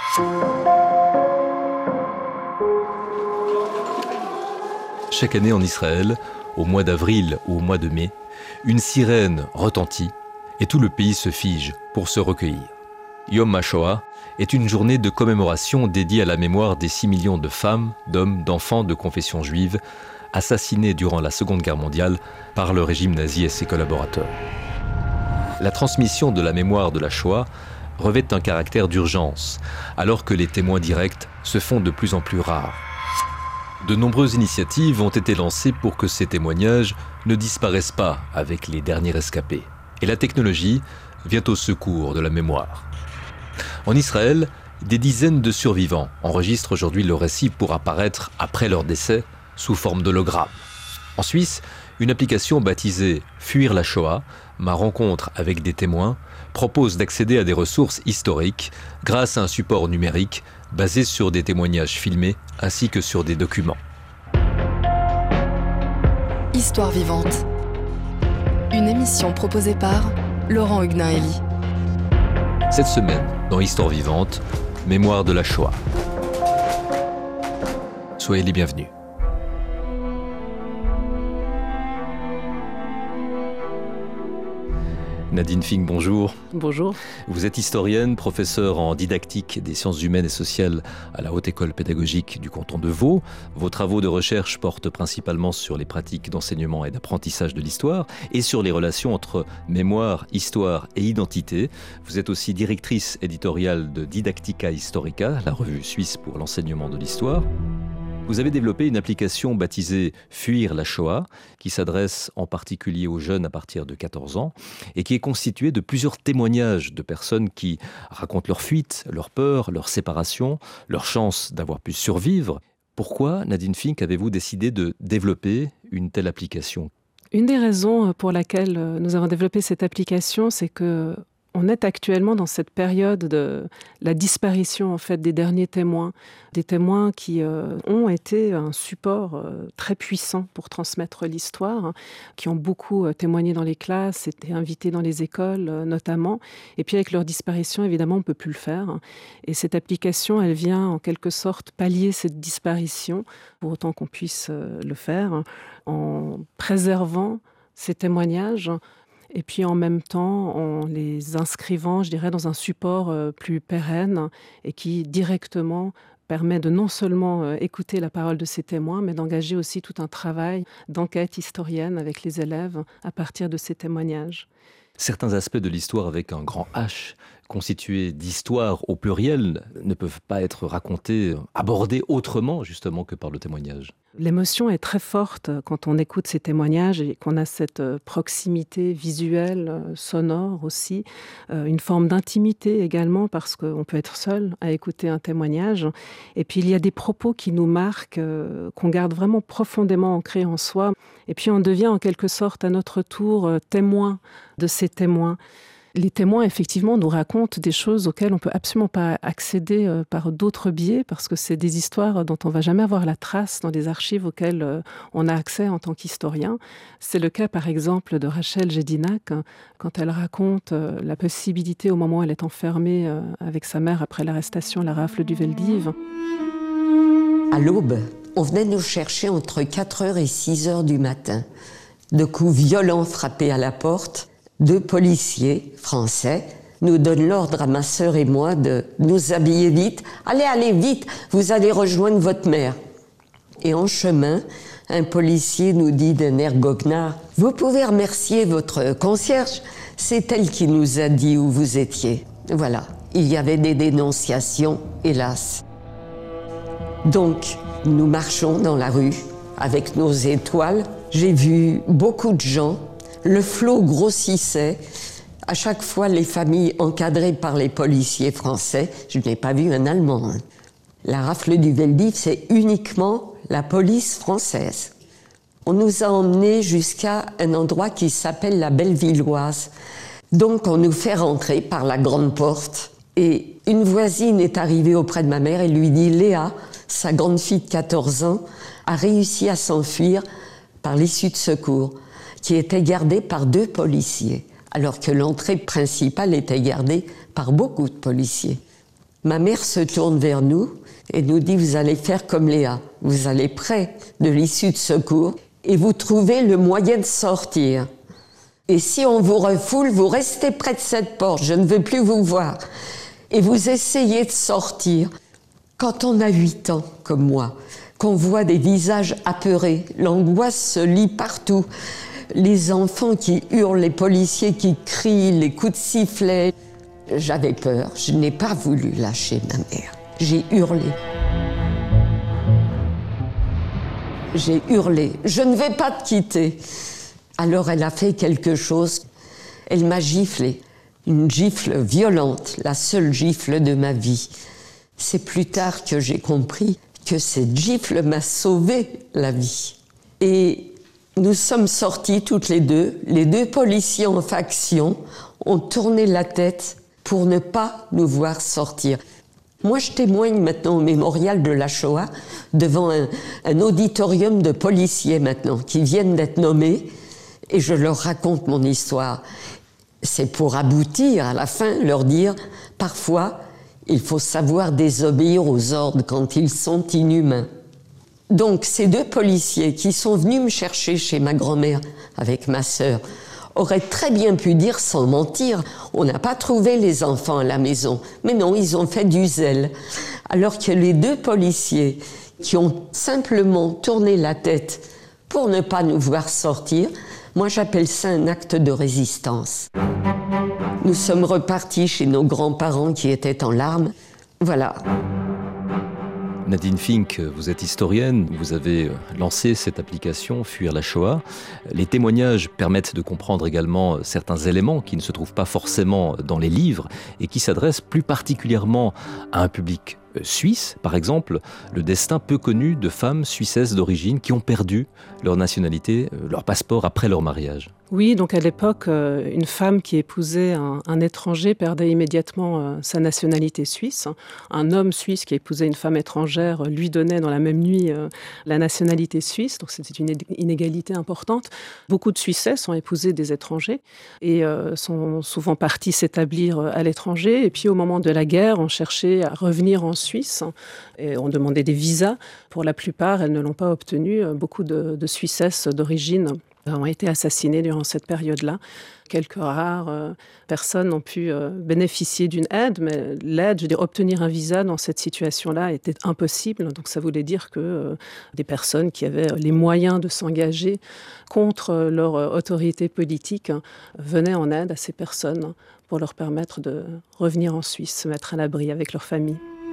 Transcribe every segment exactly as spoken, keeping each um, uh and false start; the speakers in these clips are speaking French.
Chaque année en Israël, au mois d'avril ou au mois de mai, une sirène retentit et tout le pays se fige pour se recueillir. Yom HaShoah est une journée de commémoration dédiée à la mémoire des six millions de femmes, d'hommes, d'enfants de confession juive assassinés durant la Seconde Guerre mondiale par le régime nazi et ses collaborateurs. La transmission de la mémoire de la Shoah revêt un caractère d'urgence, alors que les témoins directs se font de plus en plus rares. De nombreuses initiatives ont été lancées pour que ces témoignages ne disparaissent pas avec les derniers rescapés. Et la technologie vient au secours de la mémoire. En Israël, des dizaines de survivants enregistrent aujourd'hui le récit pour apparaître après leur décès sous forme d'hologramme. En Suisse, une application baptisée « Fuir la Shoah », ma rencontre avec des témoins, propose d'accéder à des ressources historiques grâce à un support numérique basé sur des témoignages filmés ainsi que sur des documents. Histoire vivante. Une émission proposée par Laurent Huguenin-Hélie. Cette semaine, dans Histoire vivante, mémoire de la Shoah. Soyez les bienvenus. Nadine Fink, bonjour. Bonjour. Vous êtes historienne, professeure en didactique des sciences humaines et sociales à la Haute École pédagogique du canton de Vaud. Vos travaux de recherche portent principalement sur les pratiques d'enseignement et d'apprentissage de l'histoire et sur les relations entre mémoire, histoire et identité. Vous êtes aussi directrice éditoriale de Didactica Historica, la revue suisse pour l'enseignement de l'histoire. Vous avez développé une application baptisée « Fuir la Shoah » qui s'adresse en particulier aux jeunes à partir de quatorze ans et qui est constituée de plusieurs témoignages de personnes qui racontent leur fuite, leur peur, leur séparation, leur chance d'avoir pu survivre. Pourquoi, Nadine Fink, avez-vous décidé de développer une telle application ? Une des raisons pour laquelle nous avons développé cette application, c'est que on est actuellement dans cette période de la disparition en fait des derniers témoins, des témoins qui euh, ont été un support euh, très puissant pour transmettre l'histoire, hein, qui ont beaucoup euh, témoigné dans les classes, étaient invités dans les écoles euh, notamment. Et puis avec leur disparition, évidemment, on ne peut plus le faire. Et cette application, elle vient en quelque sorte pallier cette disparition, pour autant qu'on puisse euh, le faire, hein, en préservant ces témoignages. Et puis en même temps, en les inscrivant, je dirais, dans un support euh, plus pérenne et qui directement permet de non seulement euh, écouter la parole de ces témoins, mais d'engager aussi tout un travail d'enquête historienne avec les élèves à partir de ces témoignages. Certains aspects de l'histoire avec un grand H, constitués d'histoire au pluriel, ne peuvent pas être racontés, abordés autrement justement que par le témoignage. L'émotion est très forte quand on écoute ces témoignages et qu'on a cette proximité visuelle, sonore aussi, une forme d'intimité également parce qu'on peut être seul à écouter un témoignage. Et puis il y a des propos qui nous marquent, qu'on garde vraiment profondément ancrés en soi. Et puis on devient en quelque sorte à notre tour témoin de ces témoins. Les témoins, effectivement, nous racontent des choses auxquelles on ne peut absolument pas accéder euh, par d'autres biais, parce que c'est des histoires dont on ne va jamais avoir la trace dans des archives auxquelles euh, on a accès en tant qu'historien. C'est le cas, par exemple, de Rachel Gédinac, hein, quand elle raconte euh, la possibilité, au moment où elle est enfermée euh, avec sa mère après l'arrestation, la rafle du Veldiv. À l'aube, on venait nous chercher entre quatre heures et six heures du matin. De coups violents frappés à la porte. Deux policiers français nous donnent l'ordre à ma sœur et moi de nous habiller vite. Allez, allez vite, vous allez rejoindre votre mère. Et en chemin, un policier nous dit d'un air goguenard, « Vous pouvez remercier votre concierge, c'est elle qui nous a dit où vous étiez. » Voilà, il y avait des dénonciations, hélas. Donc, nous marchons dans la rue avec nos étoiles. J'ai vu beaucoup de gens. Le flot grossissait. À chaque fois, les familles encadrées par les policiers français. Je n'ai pas vu un Allemand. Hein. La rafle du Veldiv, c'est uniquement la police française. On nous a emmenés jusqu'à un endroit qui s'appelle la Bellevilloise. Donc, on nous fait rentrer par la grande porte. Et une voisine est arrivée auprès de ma mère et lui dit « Léa, sa grande fille de quatorze ans, a réussi à s'enfuir par l'issue de secours. » qui était gardée par deux policiers, alors que l'entrée principale était gardée par beaucoup de policiers. Ma mère se tourne vers nous et nous dit « Vous allez faire comme Léa, vous allez près de l'issue de secours et vous trouvez le moyen de sortir. Et si on vous refoule, vous restez près de cette porte, je ne veux plus vous voir. Et vous essayez de sortir. » Quand on a huit ans, comme moi, qu'on voit des visages apeurés, l'angoisse se lit partout. Les enfants qui hurlent, les policiers qui crient, les coups de sifflet. J'avais peur, je n'ai pas voulu lâcher ma mère. J'ai hurlé. J'ai hurlé, je ne vais pas te quitter. Alors elle a fait quelque chose, elle m'a giflé. Une gifle violente, la seule gifle de ma vie. C'est plus tard que j'ai compris que cette gifle m'a sauvé la vie. Et nous sommes sortis toutes les deux, les deux policiers en faction ont tourné la tête pour ne pas nous voir sortir. Moi, je témoigne maintenant au mémorial de la Shoah devant un, un auditorium de policiers maintenant qui viennent d'être nommés et je leur raconte mon histoire. C'est pour aboutir à la fin, leur dire parfois il faut savoir désobéir aux ordres quand ils sont inhumains. Donc ces deux policiers qui sont venus me chercher chez ma grand-mère avec ma sœur auraient très bien pu dire sans mentir « on n'a pas trouvé les enfants à la maison ». Mais non, ils ont fait du zèle. Alors que les deux policiers qui ont simplement tourné la tête pour ne pas nous voir sortir, moi j'appelle ça un acte de résistance. Nous sommes repartis chez nos grands-parents qui étaient en larmes. Voilà. Nadine Fink, vous êtes historienne, vous avez lancé cette application Fuir la Shoah. Les témoignages permettent de comprendre également certains éléments qui ne se trouvent pas forcément dans les livres et qui s'adressent plus particulièrement à un public suisse. Par exemple, le destin peu connu de femmes suissesses d'origine qui ont perdu leur nationalité, leur passeport après leur mariage. Oui, donc à l'époque, une femme qui épousait un, un étranger perdait immédiatement sa nationalité suisse. Un homme suisse qui épousait une femme étrangère lui donnait dans la même nuit la nationalité suisse. Donc c'était une inégalité importante. Beaucoup de Suissesses ont épousé des étrangers et sont souvent partis s'établir à l'étranger. Et puis au moment de la guerre, on cherchait à revenir en Suisse et on demandait des visas. Pour la plupart, elles ne l'ont pas obtenu. Beaucoup de, de Suissesses d'origine ont été assassinées durant cette période-là. Quelques rares euh, personnes ont pu euh, bénéficier d'une aide, mais l'aide, je veux dire, obtenir un visa dans cette situation-là était impossible. Donc ça voulait dire que euh, des personnes qui avaient les moyens de s'engager contre euh, leur euh, autorité politique hein, venaient en aide à ces personnes pour leur permettre de revenir en Suisse, se mettre à l'abri avec leur famille.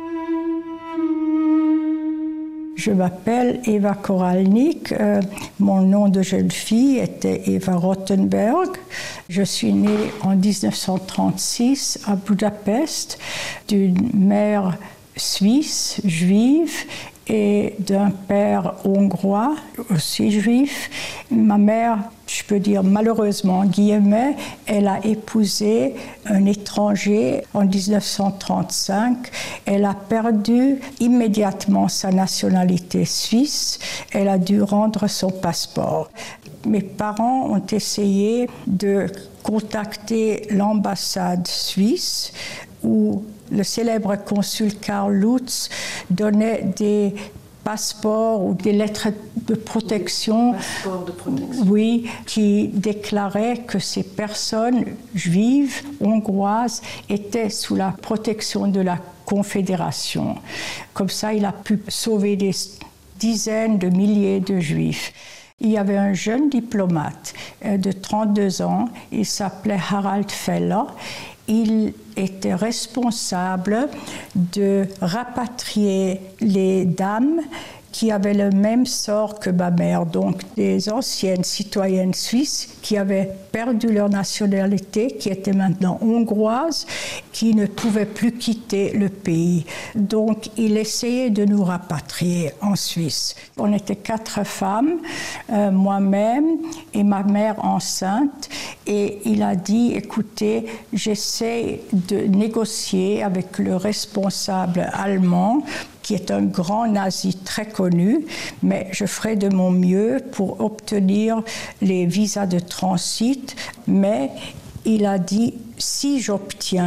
Je m'appelle Eva Koralnik. Euh, mon nom de jeune fille était Eva Rothenberg. Je suis née en dix-neuf cent trente-six à Budapest d'une mère suisse, juive, et d'un père hongrois, aussi juif. Ma mère, je peux dire malheureusement, guillemets, elle a épousé un étranger en dix-neuf cent trente-cinq. Elle a perdu immédiatement sa nationalité suisse. Elle a dû rendre son passeport. Mes parents ont essayé de contacter l'ambassade suisse où le célèbre consul Karl Lutz donnait des passeports ou des lettres de protection, Passeport de protection. Oui, qui déclaraient que ces personnes juives, hongroises, étaient sous la protection de la Confédération. Comme ça, il a pu sauver des dizaines de milliers de juifs. Il y avait un jeune diplomate de trente-deux ans, il s'appelait Harald Feller. Il était responsable de rapatrier les dames qui avaient le même sort que ma mère, donc des anciennes citoyennes suisses qui avaient perdu leur nationalité, qui étaient maintenant hongroises, qui ne pouvaient plus quitter le pays. Donc il essayait de nous rapatrier en Suisse. On était quatre femmes, euh, moi-même et ma mère enceinte, et il a dit, écoutez, j'essaie de négocier avec le responsable allemand, qui est un grand nazi très connu, mais je ferai de mon mieux pour obtenir les visas de transit. Mais il a dit, si j'obtiens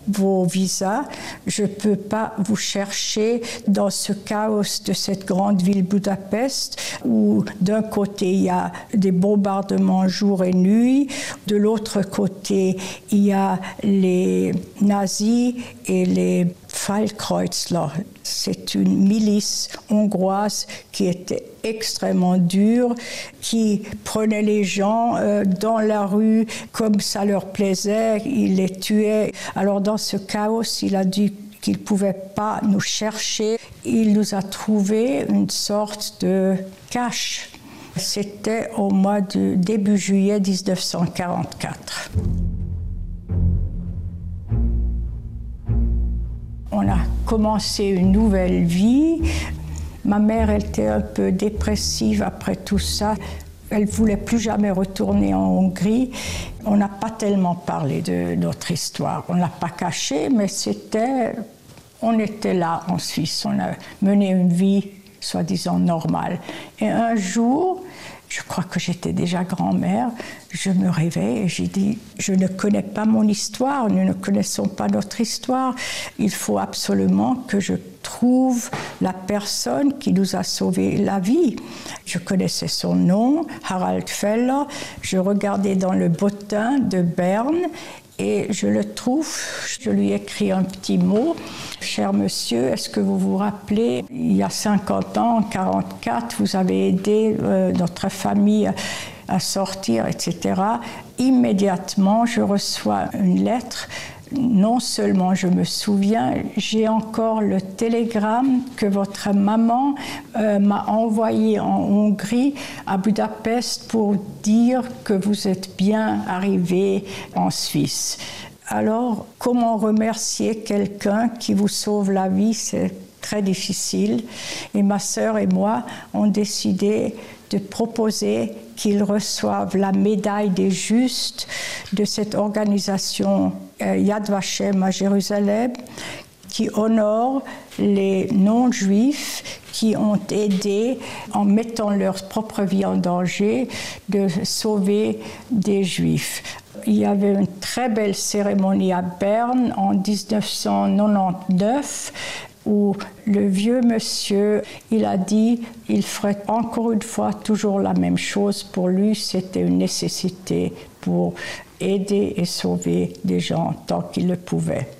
vos visas. Je ne peux pas vous chercher dans ce chaos de cette grande ville Budapest où d'un côté il y a des bombardements jour et nuit, de l'autre côté il y a les nazis et les Fallkreuzler. C'est une milice hongroise qui était extrêmement dure, qui prenait les gens euh, dans la rue comme ça leur plaisait, ils les tuaient. Alors dans ce chaos, il a dit qu'il ne pouvait pas nous chercher. Il nous a trouvé une sorte de cache. C'était au mois de début juillet dix-neuf cent quarante-quatre. On a commencé une nouvelle vie. Ma mère elle était un peu dépressive après tout ça. Elle ne voulait plus jamais retourner en Hongrie. On n'a pas tellement parlé de notre histoire. On ne l'a pas caché, mais c'était... On était là en Suisse. On a mené une vie soi-disant normale. Et un jour, je crois que j'étais déjà grand-mère, je me réveille et j'ai dit « Je ne connais pas mon histoire, nous ne connaissons pas notre histoire. Il faut absolument que je trouve la personne qui nous a sauvé la vie. » Je connaissais son nom, Harald Feller. Je regardais dans le bottin de Berne et je le trouve. Je lui écris un petit mot. « Cher monsieur, est-ce que vous vous rappelez, il y a cinquante ans, en quarante-quatre, vous avez aidé euh, notre famille à sortir, et cetera » Immédiatement, je reçois une lettre. Non seulement je me souviens, j'ai encore le télégramme que votre maman euh, m'a envoyé en Hongrie, à Budapest, pour dire que vous êtes bien arrivé en Suisse. Alors, comment remercier quelqu'un qui vous sauve la vie, c'est très difficile. Et ma sœur et moi, on décidé de proposer qu'il reçoive la médaille des justes de cette organisation euh, Yad Vashem à Jérusalem, qui honore les non-juifs qui ont aidé, en mettant leur propre vie en danger, de sauver des juifs. Il y avait une très belle cérémonie à Berne en dix-neuf cent quatre-vingt-dix-neuf où le vieux monsieur, il a dit il ferait encore une fois toujours la même chose. Pour lui, c'était une nécessité pour aider et sauver des gens tant qu'il le pouvait.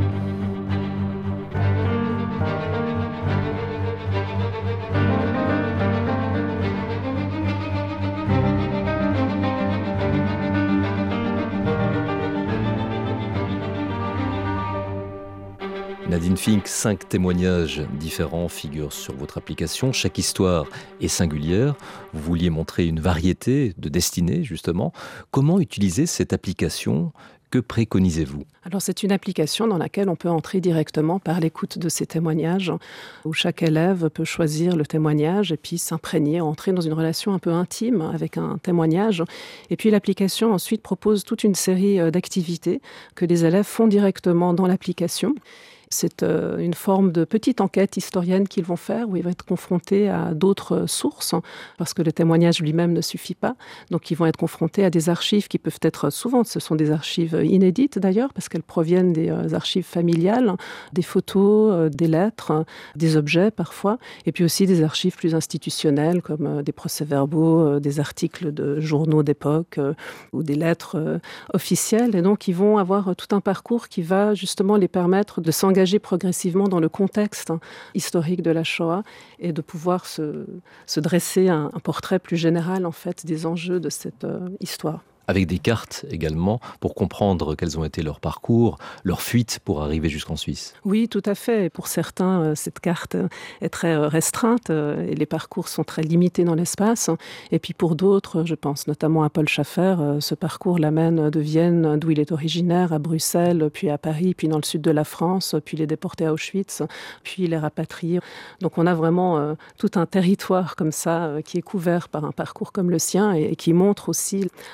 Nadine Fink, cinq témoignages différents figurent sur votre application. Chaque histoire est singulière. Vous vouliez montrer une variété de destinées, justement. Comment utiliser cette application ? Que préconisez-vous ? Alors c'est une application dans laquelle on peut entrer directement par l'écoute de ces témoignages, où chaque élève peut choisir le témoignage et puis s'imprégner, entrer dans une relation un peu intime avec un témoignage. Et puis l'application ensuite propose toute une série d'activités que les élèves font directement dans l'application. C'est une forme de petite enquête historienne qu'ils vont faire, où ils vont être confrontés à d'autres sources, parce que le témoignage lui-même ne suffit pas. Donc ils vont être confrontés à des archives qui peuvent être, souvent, ce sont des archives inédites d'ailleurs, parce qu'elles proviennent des archives familiales, des photos, des lettres, des objets parfois, et puis aussi des archives plus institutionnelles, comme des procès-verbaux, des articles de journaux d'époque, ou des lettres officielles. Et donc ils vont avoir tout un parcours qui va justement les permettre de s'engager progressivement dans le contexte historique de la Shoah et de pouvoir se, se dresser un, un portrait plus général en fait des enjeux de cette euh, histoire. Avec des cartes également, pour comprendre quels ont été leurs parcours, leurs fuites pour arriver jusqu'en Suisse. Oui, tout à fait. Et pour certains, cette carte est très restreinte et les parcours sont très limités dans l'espace. Et puis pour d'autres, je pense notamment à Paul Schaffer, ce parcours l'amène de Vienne, d'où il est originaire, à Bruxelles, puis à Paris, puis dans le sud de la France, puis il est déporté à Auschwitz, puis il est rapatrié. Donc on a vraiment tout un territoire comme ça qui est couvert par un parcours comme le sien et qui montre aussi l'ampleur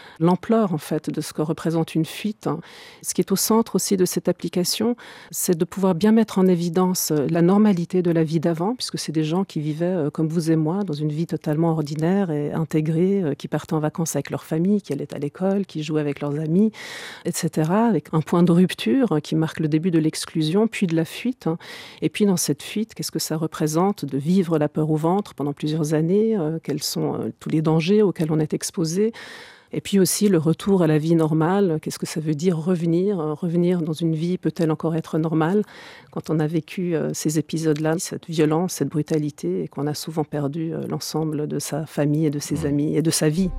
l'ampleur en fait de ce que représente une fuite. Ce qui est au centre aussi de cette application, c'est de pouvoir bien mettre en évidence la normalité de la vie d'avant, puisque c'est des gens qui vivaient comme vous et moi, dans une vie totalement ordinaire et intégrée, qui partaient en vacances avec leur famille, qui allaient à l'école, qui jouaient avec leurs amis, et cetera, avec un point de rupture qui marque le début de l'exclusion, puis de la fuite. Et puis dans cette fuite, qu'est-ce que ça représente de vivre la peur au ventre pendant plusieurs années, euh, quels sont euh, tous les dangers auxquels on est exposé. Et puis aussi le retour à la vie normale, qu'est-ce que ça veut dire revenir Revenir dans une vie peut-elle encore être normale quand on a vécu euh, ces épisodes-là, cette violence, cette brutalité, et qu'on a souvent perdu euh, l'ensemble de sa famille et de ses amis et de sa vie.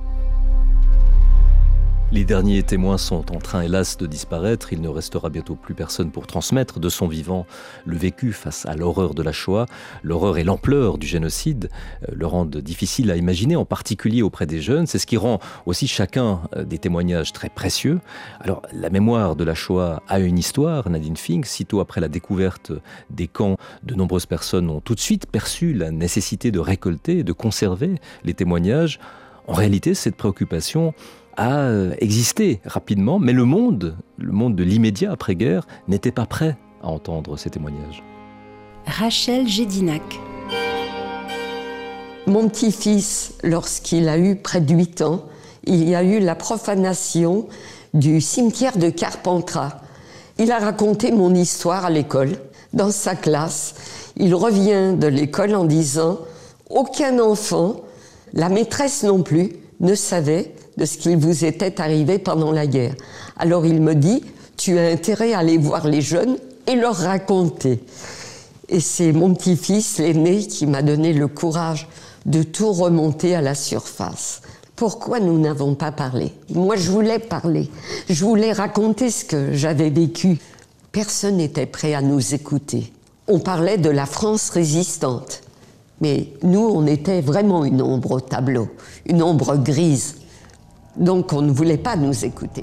Les derniers témoins sont en train, hélas, de disparaître. Il ne restera bientôt plus personne pour transmettre de son vivant le vécu face à l'horreur de la Shoah. L'horreur et l'ampleur du génocide euh, le rendent difficile à imaginer, en particulier auprès des jeunes. C'est ce qui rend aussi chacun euh, des témoignages très précieux. Alors, la mémoire de la Shoah a une histoire, Nadine Fink. Sitôt après la découverte des camps, de nombreuses personnes ont tout de suite perçu la nécessité de récolter et de conserver les témoignages. En réalité, cette préoccupation a existé rapidement, mais le monde, le monde de l'immédiat après-guerre, n'était pas prêt à entendre ces témoignages. Rachel Gédinac. Mon petit-fils, lorsqu'il a eu près de huit ans, il y a eu la profanation du cimetière de Carpentras. Il a raconté mon histoire à l'école, dans sa classe. Il revient de l'école en disant « Aucun enfant, la maîtresse non plus, ne savait de ce qui vous était arrivé pendant la guerre. Alors il me dit, tu as intérêt à aller voir les jeunes et leur raconter. » Et c'est mon petit-fils, l'aîné, qui m'a donné le courage de tout remonter à la surface. Pourquoi nous n'avons pas parlé ? Moi, je voulais parler. Je voulais raconter ce que j'avais vécu. Personne n'était prêt à nous écouter. On parlait de la France résistante. Mais nous, on était vraiment une ombre au tableau, une ombre grise. Donc on ne voulait pas nous écouter.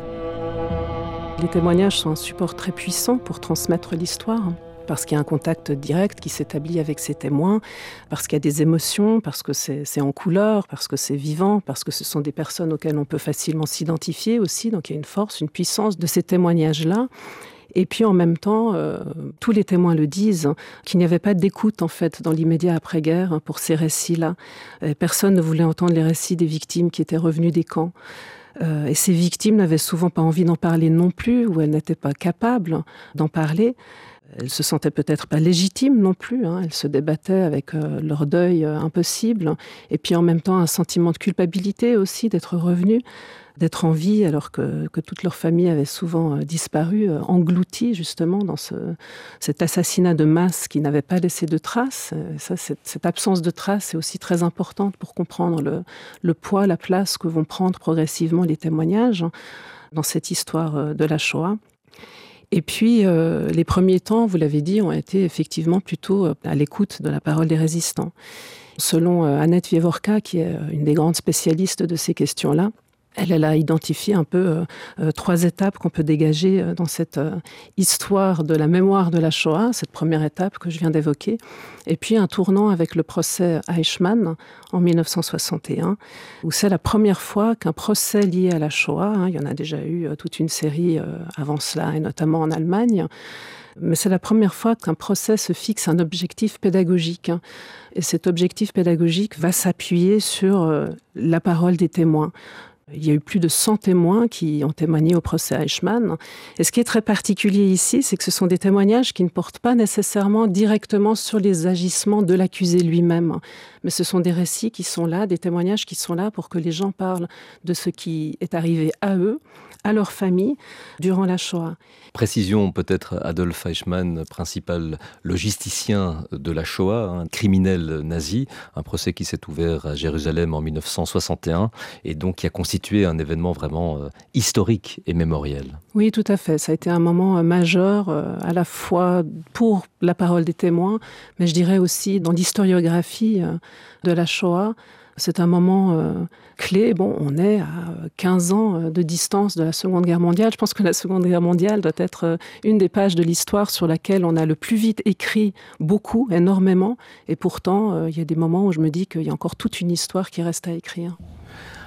Les témoignages sont un support très puissant pour transmettre l'histoire, parce qu'il y a un contact direct qui s'établit avec ces témoins, parce qu'il y a des émotions, parce que c'est, c'est en couleur, parce que c'est vivant, parce que ce sont des personnes auxquelles on peut facilement s'identifier aussi. Donc il y a une force, une puissance de ces témoignages-là. Et puis en même temps, euh, tous les témoins le disent, hein, qu'il n'y avait pas d'écoute en fait dans l'immédiat après-guerre hein, pour ces récits-là. Et personne ne voulait entendre les récits des victimes qui étaient revenues des camps. Euh, et ces victimes n'avaient souvent pas envie d'en parler non plus, ou elles n'étaient pas capables d'en parler. Elles se sentaient peut-être pas légitimes non plus, hein. Elles se débattaient avec euh, leur deuil euh, impossible. Et puis en même temps, un sentiment de culpabilité aussi d'être revenues, d'être en vie alors que, que toute leur famille avait souvent euh, disparu, euh, engloutie justement dans ce, cet assassinat de masse qui n'avait pas laissé de traces. Et ça, cette, cette absence de traces est aussi très importante pour comprendre le, le poids, la place que vont prendre progressivement les témoignages hein, dans cette histoire euh, de la Shoah. Et puis, euh, les premiers temps, vous l'avez dit, ont été effectivement plutôt à l'écoute de la parole des résistants. Selon euh, Annette Wieworka, qui est une des grandes spécialistes de ces questions-là, Elle, elle a identifié un peu euh, euh, trois étapes qu'on peut dégager euh, dans cette euh, histoire de la mémoire de la Shoah, cette première étape que je viens d'évoquer, et puis un tournant avec le procès Eichmann en dix-neuf cent soixante et un, où c'est la première fois qu'un procès lié à la Shoah, hein, il y en a déjà eu euh, toute une série euh, avant cela, et notamment en Allemagne, mais c'est la première fois qu'un procès se fixe un objectif pédagogique. Hein, et cet objectif pédagogique va s'appuyer sur euh, la parole des témoins. Il y a eu plus de cent témoins qui ont témoigné au procès Eichmann. Et ce qui est très particulier ici, c'est que ce sont des témoignages qui ne portent pas nécessairement directement sur les agissements de l'accusé lui-même. Mais ce sont des récits qui sont là, des témoignages qui sont là pour que les gens parlent de ce qui est arrivé à eux, à leur famille, durant la Shoah. Précision peut-être, Adolf Eichmann, principal logisticien de la Shoah, un criminel nazi, un procès qui s'est ouvert à Jérusalem en dix-neuf cent soixante et un et donc qui a constitué un événement vraiment euh, historique et mémoriel. Oui, tout à fait. Ça a été un moment euh, majeur, euh, à la fois pour la parole des témoins, mais je dirais aussi dans l'historiographie euh, de la Shoah. C'est un moment euh, clé. Bon, on est à quinze ans de distance de la Seconde Guerre mondiale. Je pense que la Seconde Guerre mondiale doit être une des pages de l'histoire sur laquelle on a le plus vite écrit beaucoup, énormément. Et pourtant, euh, il y a des moments où je me dis qu'il y a encore toute une histoire qui reste à écrire.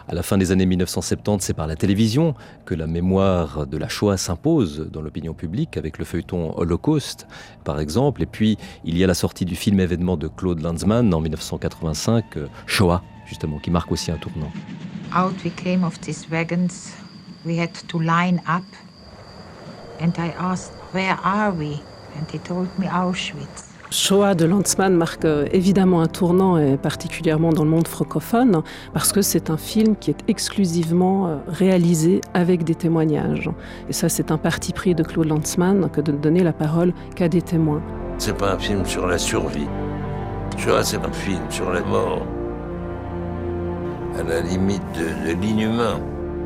À la fin des années mille neuf cent soixante-dix, c'est par la télévision que la mémoire de la Shoah s'impose dans l'opinion publique, avec le feuilleton Holocauste, par exemple. Et puis, il y a la sortie du film événement de Claude Lanzmann en mille neuf cent quatre-vingt-cinq, Shoah, justement, qui marque aussi un tournant. Out we came of these wagons. We had to line up. And I asked, where are we? And he told me Auschwitz. Shoah de Lanzmann marque évidemment un tournant, et particulièrement dans le monde francophone, parce que c'est un film qui est exclusivement réalisé avec des témoignages. Et ça, c'est un parti pris de Claude Lanzmann que de ne donner la parole qu'à des témoins. C'est pas un film sur la survie. Shoah, c'est un film sur la mort. À la limite de, de l'inhumain.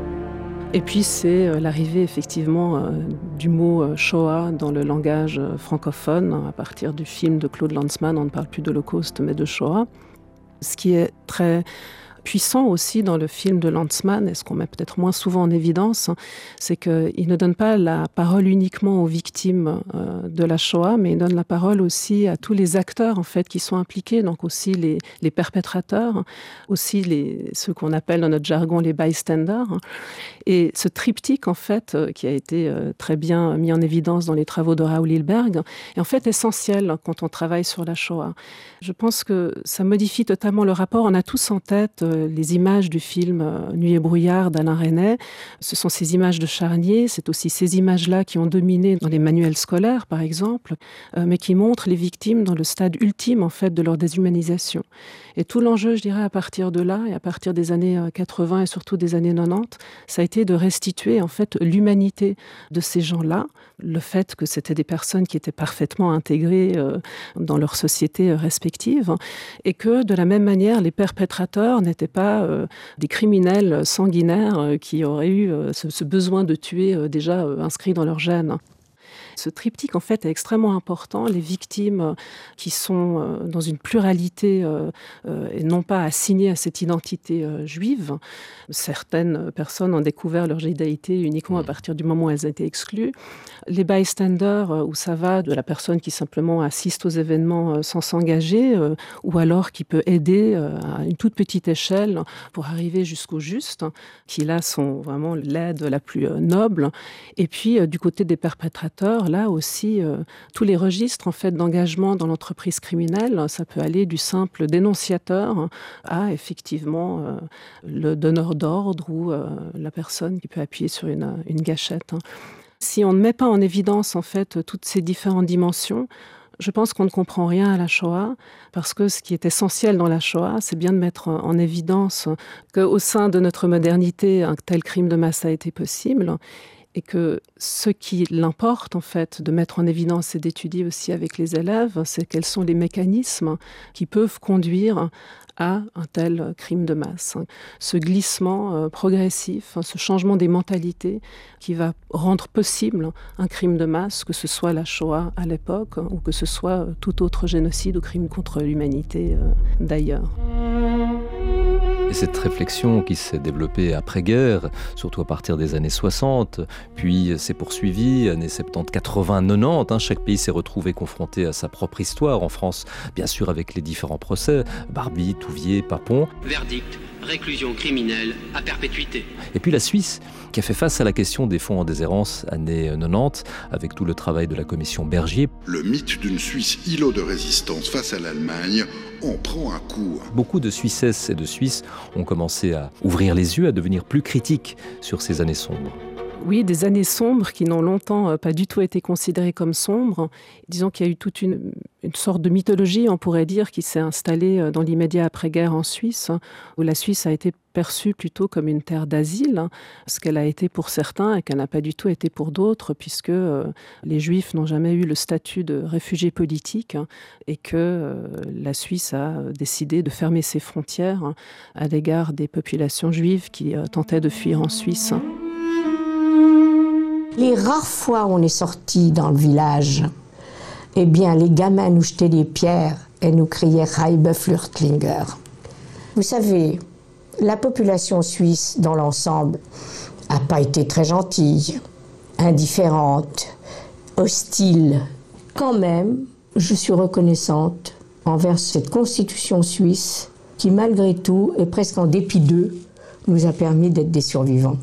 Et puis c'est l'arrivée effectivement du mot Shoah dans le langage francophone. À partir du film de Claude Lanzmann, on ne parle plus d'Holocauste mais de Shoah. Ce qui est très puissant aussi dans le film de Lanzmann, et ce qu'on met peut-être moins souvent en évidence, c'est qu'il ne donne pas la parole uniquement aux victimes de la Shoah, mais il donne la parole aussi à tous les acteurs en fait qui sont impliqués, donc aussi les, les perpétrateurs, aussi les, ceux qu'on appelle dans notre jargon les bystanders. Et ce triptyque en fait, qui a été très bien mis en évidence dans les travaux de Raoul Hilberg, est en fait essentiel quand on travaille sur la Shoah. Je pense que ça modifie totalement le rapport. On a tous en tête les images du film Nuit et brouillard d'Alain Resnais. Ce sont ces images de charnier, c'est aussi ces images-là qui ont dominé dans les manuels scolaires, par exemple, mais qui montrent les victimes dans le stade ultime, en fait, de leur déshumanisation. Et tout l'enjeu, je dirais, à partir de là, et à partir des années quatre-vingts et surtout des années quatre-vingt-dix, ça a été de restituer, en fait, l'humanité de ces gens-là, le fait que c'était des personnes qui étaient parfaitement intégrées dans leur société respective, et que, de la même manière, les perpétrateurs n'étaient pas euh, des criminels sanguinaires euh, qui auraient eu euh, ce, ce besoin de tuer euh, déjà euh, inscrit dans leur gène. Ce triptyque, en fait, est extrêmement important. Les victimes qui sont dans une pluralité et non pas assignées à cette identité juive. Certaines personnes ont découvert leur judaïté uniquement à partir du moment où elles étaient exclues. Les bystanders, où ça va de la personne qui simplement assiste aux événements sans s'engager, ou alors qui peut aider à une toute petite échelle pour arriver jusqu'au juste, qui là sont vraiment l'aide la plus noble. Et puis, du côté des perpétrateurs, là aussi, euh, tous les registres en fait, d'engagement dans l'entreprise criminelle, ça peut aller du simple dénonciateur à effectivement euh, le donneur d'ordre ou euh, la personne qui peut appuyer sur une, une gâchette. Hein. Si on ne met pas en évidence en fait, toutes ces différentes dimensions, je pense qu'on ne comprend rien à la Shoah, parce que ce qui est essentiel dans la Shoah, c'est bien de mettre en évidence qu'au sein de notre modernité, un tel crime de masse a été possible, et que ce qui l'importe, en fait, de mettre en évidence et d'étudier aussi avec les élèves, c'est quels sont les mécanismes qui peuvent conduire à un tel crime de masse. Ce glissement euh, progressif, ce changement des mentalités qui va rendre possible un crime de masse, que ce soit la Shoah à l'époque ou que ce soit tout autre génocide ou crime contre l'humanité euh, d'ailleurs. Et cette réflexion qui s'est développée après-guerre, surtout à partir des années soixante, puis s'est poursuivie, années soixante-dix, quatre-vingts, quatre-vingt-dix, hein, chaque pays s'est retrouvé confronté à sa propre histoire. En France, bien sûr, avec les différents procès, Barbie, Touvier, Papon. Verdict, réclusion criminelle à perpétuité. Et puis la Suisse, qui a fait face à la question des fonds en déshérence, années quatre-vingt-dix, avec tout le travail de la commission Bergier. Le mythe d'une Suisse îlot de résistance face à l'Allemagne on prend un coup. Beaucoup de Suissesses et de Suisses ont commencé à ouvrir les yeux, à devenir plus critiques sur ces années sombres. Oui, des années sombres qui n'ont longtemps pas du tout été considérées comme sombres. Disons qu'il y a eu toute une, une sorte de mythologie, on pourrait dire, qui s'est installée dans l'immédiat après-guerre en Suisse, où la Suisse a été perçue plutôt comme une terre d'asile, ce qu'elle a été pour certains et qu'elle n'a pas du tout été pour d'autres, puisque euh, les Juifs n'ont jamais eu le statut de réfugiés politiques et que euh, la Suisse a décidé de fermer ses frontières à l'égard des populations juives qui euh, tentaient de fuir en Suisse. Les rares fois où on est sorti dans le village, eh bien, les gamins nous jetaient des pierres et nous criaient « Reibe Flüchtlinge ». Vous savez, la population suisse, dans l'ensemble, n'a pas été très gentille, indifférente, hostile. Quand même, je suis reconnaissante envers cette constitution suisse qui, malgré tout, et presque en dépit d'eux, nous a permis d'être des survivants.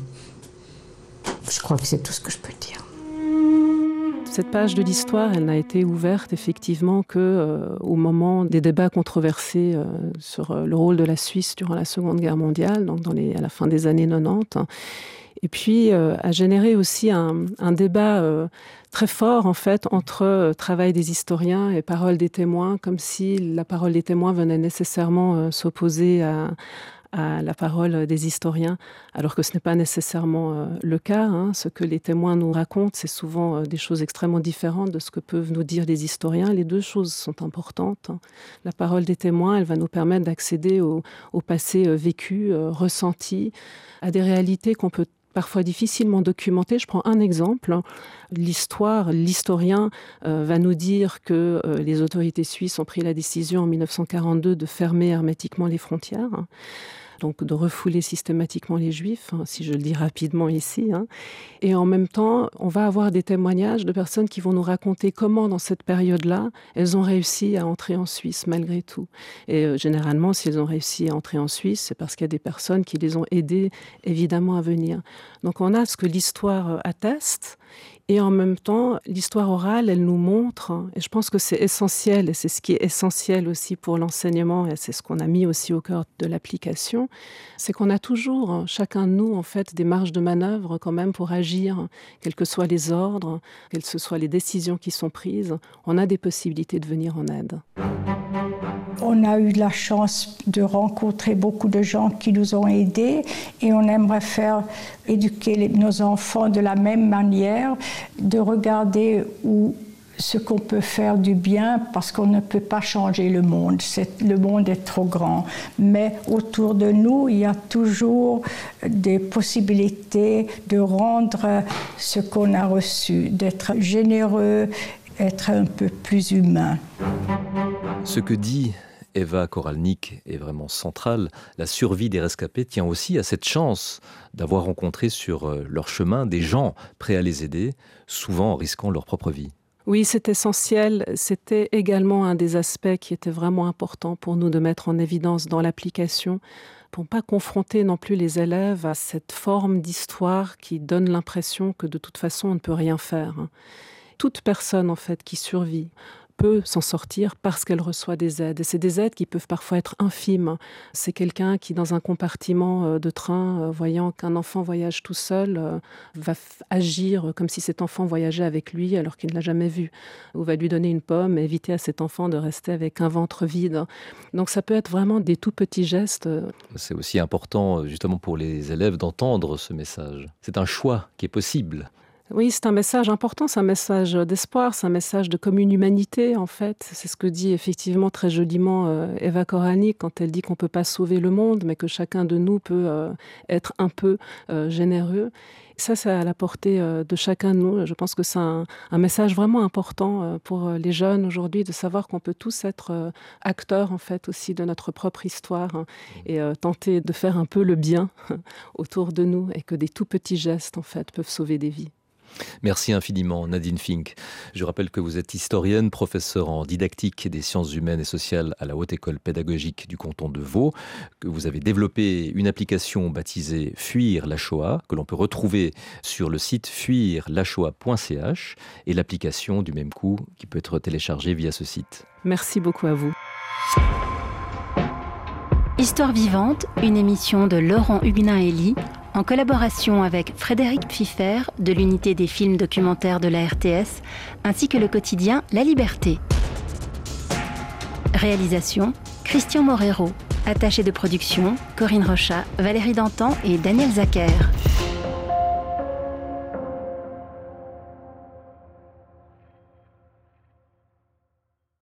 Je crois que c'est tout ce que je peux dire. Cette page de l'histoire, elle n'a été ouverte effectivement que euh, au moment des débats controversés euh, sur euh, le rôle de la Suisse durant la Seconde Guerre mondiale, donc dans les, à la fin des années quatre-vingt-dix. Et puis euh, a généré aussi un, un débat euh, très fort en fait entre euh, travail des historiens et parole des témoins, comme si la parole des témoins venait nécessairement euh, s'opposer à à la parole des historiens, alors que ce n'est pas nécessairement euh, le cas. Hein. Ce que les témoins nous racontent, c'est souvent euh, des choses extrêmement différentes de ce que peuvent nous dire les historiens. Les deux choses sont importantes. Hein. La parole des témoins, elle va nous permettre d'accéder au, au passé euh, vécu, euh, ressenti, à des réalités qu'on peut parfois difficilement documenter. Je prends un exemple. L'histoire, l'historien euh, va nous dire que euh, les autorités suisses ont pris la décision en mille neuf cent quarante-deux de fermer hermétiquement les frontières, hein, donc de refouler systématiquement les Juifs, hein, si je le dis rapidement ici. Hein. Et en même temps, on va avoir des témoignages de personnes qui vont nous raconter comment, dans cette période-là, elles ont réussi à entrer en Suisse malgré tout. Et euh, généralement, si elles ont réussi à entrer en Suisse, c'est parce qu'il y a des personnes qui les ont aidées, évidemment, à venir. Donc on a ce que l'histoire atteste, et en même temps, l'histoire orale, elle nous montre, et je pense que c'est essentiel, et c'est ce qui est essentiel aussi pour l'enseignement, et c'est ce qu'on a mis aussi au cœur de l'application, c'est qu'on a toujours, chacun de nous, en fait, des marges de manœuvre quand même pour agir, quels que soient les ordres, quelles que soient les décisions qui sont prises, on a des possibilités de venir en aide. On a eu la chance de rencontrer beaucoup de gens qui nous ont aidés et on aimerait faire éduquer les, nos enfants de la même manière, de regarder où, ce qu'on peut faire du bien parce qu'on ne peut pas changer le monde. C'est, le monde est trop grand. Mais autour de nous, il y a toujours des possibilités de rendre ce qu'on a reçu, d'être généreux, être un peu plus humain. Ce que dit Eva Koralnik est vraiment central. La survie des rescapés tient aussi à cette chance d'avoir rencontré sur leur chemin des gens prêts à les aider, souvent en risquant leur propre vie. Oui, c'est essentiel. C'était également un des aspects qui était vraiment important pour nous de mettre en évidence dans l'application, pour ne pas confronter non plus les élèves à cette forme d'histoire qui donne l'impression que de toute façon on ne peut rien faire. Toute personne en fait qui survit peut s'en sortir parce qu'elle reçoit des aides. Et c'est des aides qui peuvent parfois être infimes. C'est quelqu'un qui, dans un compartiment de train, voyant qu'un enfant voyage tout seul, va agir comme si cet enfant voyageait avec lui alors qu'il ne l'a jamais vu. Ou va lui donner une pomme et éviter à cet enfant de rester avec un ventre vide. Donc ça peut être vraiment des tout petits gestes. C'est aussi important, justement, pour les élèves d'entendre ce message. C'est un choix qui est possible. Oui, c'est un message important, c'est un message d'espoir, c'est un message de commune humanité, en fait. C'est ce que dit effectivement très joliment euh, Eva Koralnik quand elle dit qu'on ne peut pas sauver le monde, mais que chacun de nous peut euh, être un peu euh, généreux. Et ça, c'est à la portée euh, de chacun de nous. Je pense que c'est un, un message vraiment important euh, pour les jeunes aujourd'hui, de savoir qu'on peut tous être euh, acteurs, en fait, aussi de notre propre histoire, hein, et euh, tenter de faire un peu le bien autour de nous, et que des tout petits gestes, en fait, peuvent sauver des vies. Merci infiniment Nadine Fink. Je rappelle que vous êtes historienne, professeure en didactique des sciences humaines et sociales à la Haute École pédagogique du canton de Vaud, que vous avez développé une application baptisée Fuir la Shoah, que l'on peut retrouver sur le site fuir la shoah point c h, et l'application du même coup qui peut être téléchargée via ce site. Merci beaucoup à vous. Histoire vivante, une émission de Laurent Huguenin-Elie, en collaboration avec Frédéric Pfiffer de l'unité des films documentaires de la R T S, ainsi que le quotidien La Liberté. Réalisation, Christian Morero. Attaché de production, Corinne Rochat, Valérie Dantan et Daniel Zacher.